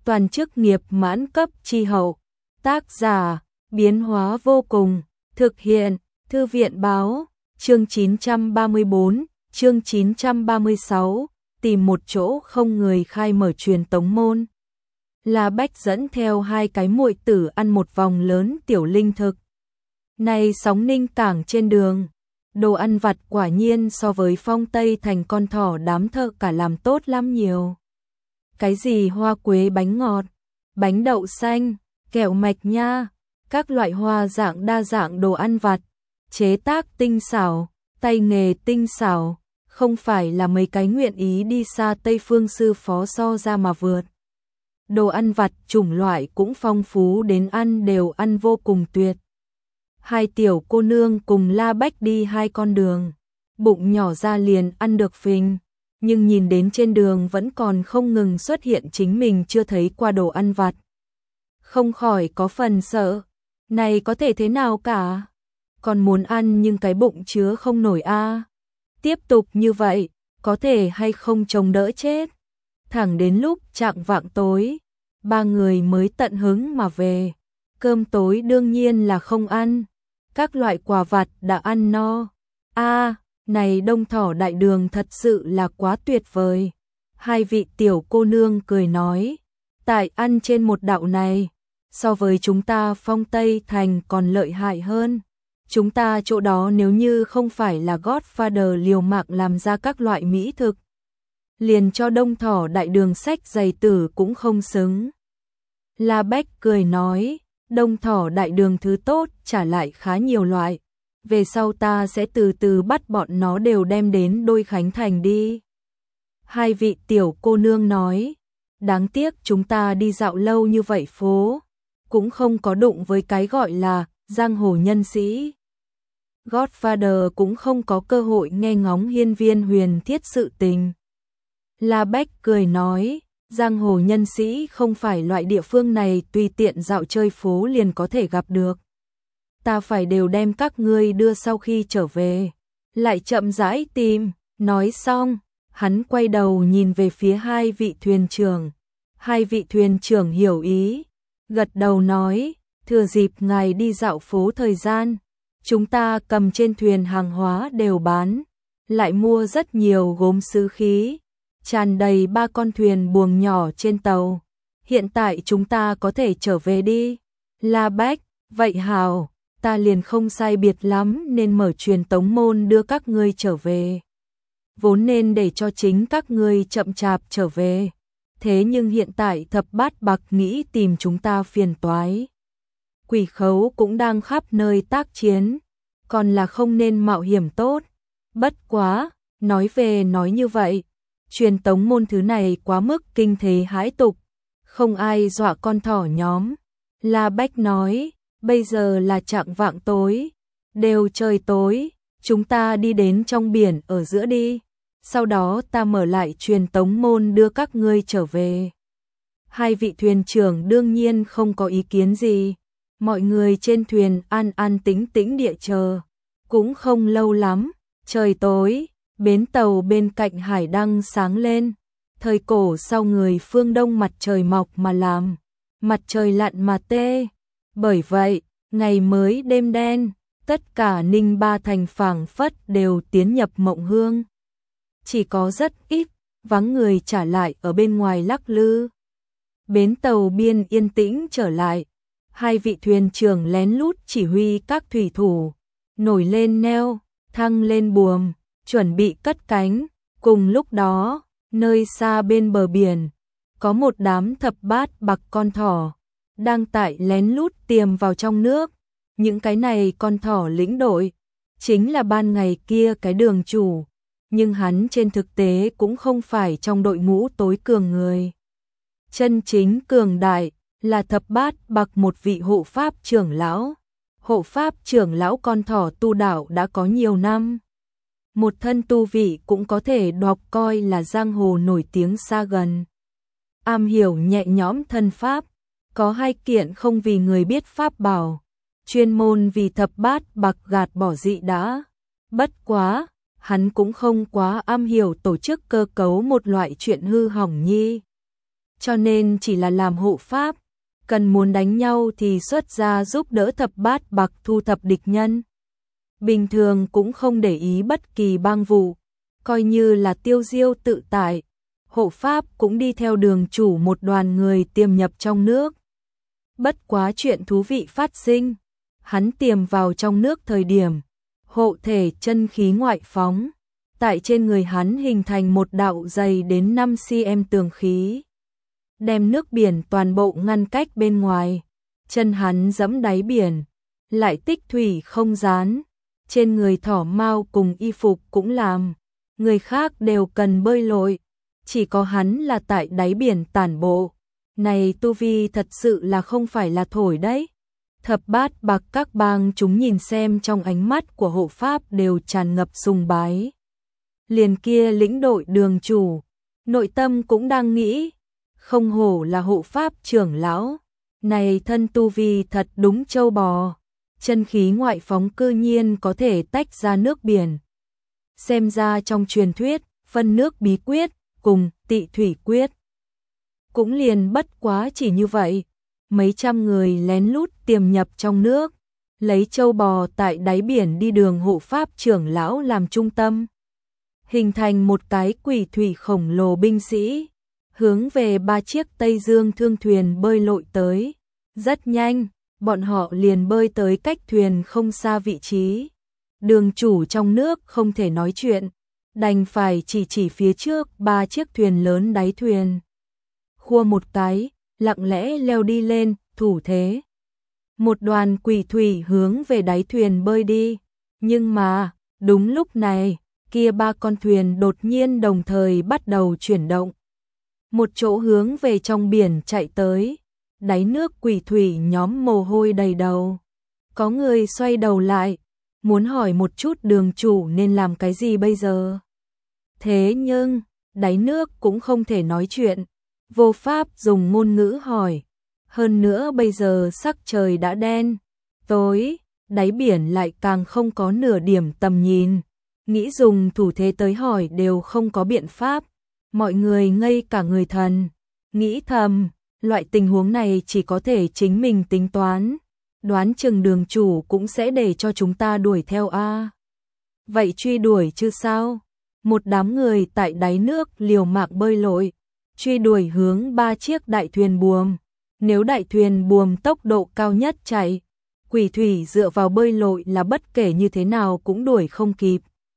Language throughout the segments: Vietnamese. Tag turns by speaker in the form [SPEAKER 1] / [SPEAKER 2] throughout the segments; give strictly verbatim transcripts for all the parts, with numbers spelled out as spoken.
[SPEAKER 1] toàn chức nghiệp mãn cấp chi hậu. Tác giả, biến hóa vô cùng, thực hiện, Thư viện báo, chương chín trăm ba mươi bốn, chương chín trăm ba mươi sáu, tìm một chỗ không người khai mở truyền tống môn. La Bách dẫn theo hai cái muội tử ăn một vòng lớn tiểu linh thực. Này sóng Ninh Cảng trên đường, đồ ăn vặt quả nhiên so với Phong Tây Thành con thỏ đám thợ cả làm tốt lắm nhiều. Cái gì hoa quế bánh ngọt, bánh đậu xanh, kẹo mạch nha, các loại hoa dạng đa dạng đồ ăn vặt, chế tác tinh xảo, tay nghề tinh xảo, không phải là mấy cái nguyện ý đi xa Tây Phương sư phó so ra mà vượt. Đồ ăn vặt chủng loại cũng phong phú đến ăn đều ăn vô cùng tuyệt. Hai tiểu cô nương cùng La Bách đi hai con đường, bụng nhỏ ra liền ăn được phình, nhưng nhìn đến trên đường vẫn còn không ngừng xuất hiện chính mình chưa thấy qua đồ ăn vặt. Không khỏi có phần sợ, này có thể thế nào cả, còn muốn ăn nhưng cái bụng chứa không nổi a. À. Tiếp tục như vậy, có thể hay không chống đỡ chết. Thẳng đến lúc chạng vạng tối, ba người mới tận hứng mà về. Cơm tối đương nhiên là không ăn, các loại quà vặt đã ăn no. A, à, này Đông Thỏ Đại Đường thật sự là quá tuyệt vời. Hai vị tiểu cô nương cười nói, tại ăn trên một đạo này, so với chúng ta Phong Tây Thành còn lợi hại hơn. Chúng ta chỗ đó nếu như không phải là Godfather liều mạng làm ra các loại mỹ thực, liền cho Đông Thỏ Đại Đường sách giày tử cũng không xứng. La Bách cười nói, Đông Thỏ Đại Đường thứ tốt trả lại khá nhiều loại. Về sau ta sẽ từ từ bắt bọn nó đều đem đến Đôi Khánh Thành đi. Hai vị tiểu cô nương nói, đáng tiếc chúng ta đi dạo lâu như vậy phố, cũng không có đụng với cái gọi là giang hồ nhân sĩ. Godfather cũng không có cơ hội nghe ngóng hiên viên huyền thiết sự tình. La Bách cười nói, giang hồ nhân sĩ không phải loại địa phương này tùy tiện dạo chơi phố liền có thể gặp được. Ta phải đều đem các ngươi đưa sau khi trở về, lại chậm rãi tìm. Nói xong, hắn quay đầu nhìn về phía hai vị thuyền trưởng. Hai vị thuyền trưởng hiểu ý, gật đầu nói, thừa dịp ngài đi dạo phố thời gian, chúng ta cầm trên thuyền hàng hóa đều bán, lại mua rất nhiều gốm sứ khí, tràn đầy ba con thuyền buồng nhỏ trên tàu. Hiện tại chúng ta có thể trở về đi. La Bách, vậy hào, ta liền không sai biệt lắm nên mở truyền tống môn đưa các ngươi trở về. Vốn nên để cho chính các ngươi chậm chạp trở về, thế nhưng hiện tại thập bát bạc nghĩ tìm chúng ta phiền toái. Quỷ khấu cũng đang khắp nơi tác chiến, còn là không nên mạo hiểm tốt. Bất quá, nói về nói như vậy, truyền tống môn thứ này quá mức kinh thế hãi tục, không ai dọa con thỏ nhóm. La Bách nói, bây giờ là chạng vạng tối, đều trời tối, chúng ta đi đến trong biển ở giữa đi, sau đó ta mở lại truyền tống môn đưa các ngươi trở về. Hai vị thuyền trưởng đương nhiên không có ý kiến gì, mọi người trên thuyền an an tĩnh tĩnh địa chờ. Cũng không lâu lắm, trời tối, bến tàu bên cạnh hải đăng sáng lên. Thời cổ sau người phương Đông mặt trời mọc mà làm, mặt trời lặn mà tê. Bởi vậy, ngày mới đêm đen, tất cả Ninh Ba Thành phảng phất đều tiến nhập mộng hương. Chỉ có rất ít, vắng người trả lại ở bên ngoài lắc lư. Bến tàu biên yên tĩnh trở lại, hai vị thuyền trưởng lén lút chỉ huy các thủy thủ, nổi lên neo, thăng lên buồm, chuẩn bị cất cánh. Cùng lúc đó, nơi xa bên bờ biển, có một đám thập bát bạc con thỏ, đang tại lén lút tiềm vào trong nước. Những cái này con thỏ lĩnh đội, chính là ban ngày kia cái đường chủ, nhưng hắn trên thực tế cũng không phải trong đội ngũ tối cường người. Chân chính cường đại là thập bát bạc một vị hộ pháp trưởng lão. Hộ pháp trưởng lão con thỏ tu đạo đã có nhiều năm. Một thân tu vị cũng có thể đọc coi là giang hồ nổi tiếng xa gần. Am hiểu nhẹ nhõm thân pháp, có hai kiện không vì người biết pháp bảo, chuyên môn vì thập bát bạc gạt bỏ dị đã. Bất quá, hắn cũng không quá am hiểu tổ chức cơ cấu một loại chuyện hư hỏng nhi. cho nên chỉ là làm hộ pháp, cần muốn đánh nhau thì xuất ra giúp đỡ thập bát bạc thu thập địch nhân. Bình thường cũng không để ý bất kỳ bang vụ, coi như là tiêu diêu tự tại. Hộ pháp cũng đi theo Đường chủ một đoàn người tiềm nhập trong nước. Bất quá chuyện thú vị phát sinh, hắn tiềm vào trong nước thời điểm, hộ thể chân khí ngoại phóng, tại trên người hắn hình thành một đạo dày đến năm xăng-ti-mét tường khí, đem nước biển toàn bộ ngăn cách bên ngoài. Chân hắn giẫm đáy biển, lại tích thủy không dán, trên người thỏ mao cùng y phục cũng làm, người khác đều cần bơi lội, chỉ có hắn là tại đáy biển tản bộ. Này tu vi thật sự là không phải là thổi đấy. Thập bát bạc các bang chúng nhìn xem trong ánh mắt của hộ pháp đều tràn ngập sùng bái. Liền kia lĩnh đội Đường chủ, nội tâm cũng đang nghĩ, không hổ là hộ pháp trưởng lão, này thân tu vi thật đúng châu bò, chân khí ngoại phóng cư nhiên có thể tách ra nước biển. Xem ra trong truyền thuyết, phân nước bí quyết cùng tị thủy quyết cũng liền bất quá chỉ như vậy. Mấy trăm người lén lút tiềm nhập trong nước, lấy châu bò tại đáy biển đi đường hộ pháp trưởng lão làm trung tâm, hình thành một cái quỷ thủy khổng lồ binh sĩ, hướng về ba chiếc Tây Dương thương thuyền bơi lội tới. Rất nhanh, bọn họ liền bơi tới cách thuyền không xa vị trí. Đường chủ trong nước không thể nói chuyện, đành phải chỉ chỉ phía trước ba chiếc thuyền lớn đáy thuyền. Khua một cái, lặng lẽ leo đi lên, thủ thế. Một đoàn quỷ thủy hướng về đáy thuyền bơi đi. Nhưng mà, đúng lúc này, kia ba con thuyền đột nhiên đồng thời bắt đầu chuyển động. Một chỗ hướng về trong biển chạy tới. Đáy nước quỷ thủy nhóm mồ hôi đầy đầu. Có người xoay đầu lại, muốn hỏi một chút đường chủ nên làm cái gì bây giờ. Thế nhưng, đáy nước cũng không thể nói chuyện. Vô pháp dùng ngôn ngữ hỏi. Hơn nữa bây giờ sắc trời đã đen, tối, đáy biển lại càng không có nửa điểm tầm nhìn. Nghĩ dùng thủ thế tới hỏi đều không có biện pháp. Mọi người ngây cả người thần. Nghĩ thầm, loại tình huống này chỉ có thể chính mình tính toán. Đoán chừng đường chủ cũng sẽ để cho chúng ta đuổi theo a. Vậy truy đuổi chứ sao? Một đám người tại đáy nước liều mạng bơi lội, truy đuổi hướng ba chiếc đại thuyền buồm. Nếu đại thuyền buồm tốc độ cao nhất chạy, quỷ thủy dựa vào bơi lội là bất kể như thế nào cũng đuổi không kịp.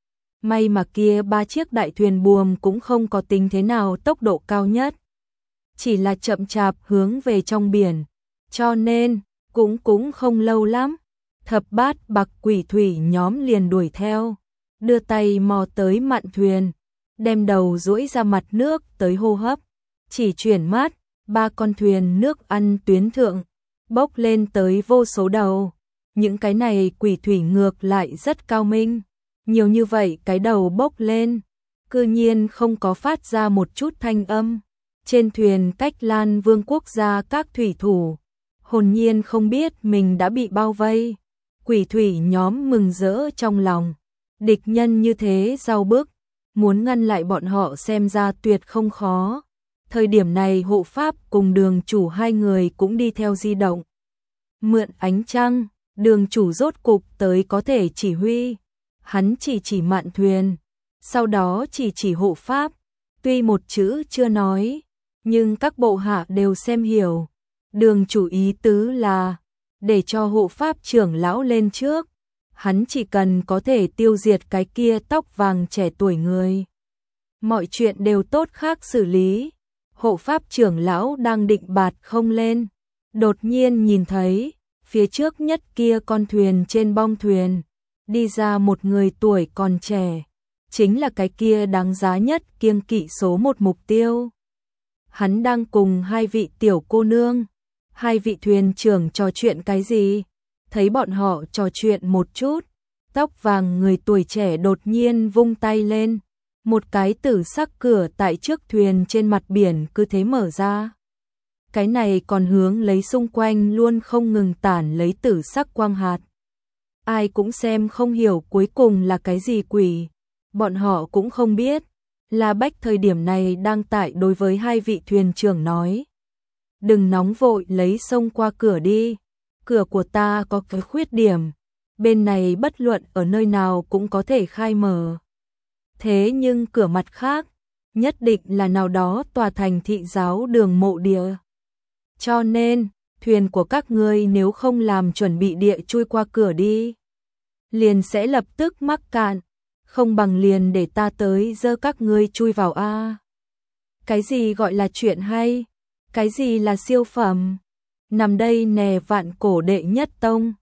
[SPEAKER 1] May mà kia ba chiếc đại thuyền buồm cũng không có tính thế nào tốc độ cao nhất, chỉ là chậm chạp hướng về trong biển, cho nên cũng cũng không lâu lắm, thập bát bạc quỷ thủy nhóm liền đuổi theo, đưa tay mò tới mạn thuyền, đem đầu duỗi ra mặt nước tới hô hấp, chỉ chuyển mắt, ba con thuyền nước ăn tuyến thượng, bốc lên tới vô số đầu. Những cái này quỷ thủy ngược lại rất cao minh, nhiều như vậy cái đầu bốc lên, cư nhiên không có phát ra một chút thanh âm. Trên thuyền Cách Lan Vương quốc gia các thủy thủ, hồn nhiên không biết mình đã bị bao vây. Quỷ thủy nhóm mừng rỡ trong lòng, địch nhân như thế giao bước, muốn ngăn lại bọn họ xem ra tuyệt không khó. Thời điểm này hộ pháp cùng đường chủ hai người cũng đi theo di động. Mượn ánh trăng, đường chủ rốt cục tới có thể chỉ huy. Hắn chỉ chỉ mạn thuyền, sau đó chỉ chỉ hộ pháp. Tuy một chữ chưa nói, nhưng các bộ hạ đều xem hiểu. Đường chủ ý tứ là để cho hộ pháp trưởng lão lên trước. Hắn chỉ cần có thể tiêu diệt cái kia tóc vàng trẻ tuổi người, mọi chuyện đều tốt khác xử lý. Hộ pháp trưởng lão đang định bạt không lên, đột nhiên nhìn thấy phía trước nhất kia con thuyền trên bong thuyền đi ra một người tuổi còn trẻ, chính là cái kia đáng giá nhất kiêng kỵ số một mục tiêu. Hắn đang cùng hai vị tiểu cô nương, hai vị thuyền trưởng trò chuyện cái gì? Thấy bọn họ trò chuyện một chút, tóc vàng người tuổi trẻ đột nhiên vung tay lên. Một cái tử sắc cửa tại trước thuyền trên mặt biển cứ thế mở ra. Cái này còn hướng lấy xung quanh luôn không ngừng tản lấy tử sắc quang hạt. Ai cũng xem không hiểu cuối cùng là cái gì quỷ. Bọn họ cũng không biết. La Bách thời điểm này đang tại đối với hai vị thuyền trưởng nói. Đừng nóng vội lấy sông qua cửa đi. Cửa của ta có cái khuyết điểm. Bên này bất luận ở nơi nào cũng có thể khai mở. Thế nhưng cửa mặt khác, nhất định là nào đó tòa thành thị giáo đường mộ địa. Cho nên, thuyền của các ngươi nếu không làm chuẩn bị địa chui qua cửa đi, liền sẽ lập tức mắc cạn, không bằng liền để ta tới dơ các ngươi chui vào a. Cái gì gọi là chuyện hay? Cái gì là siêu phẩm? Nằm đây nè vạn cổ đệ nhất tông,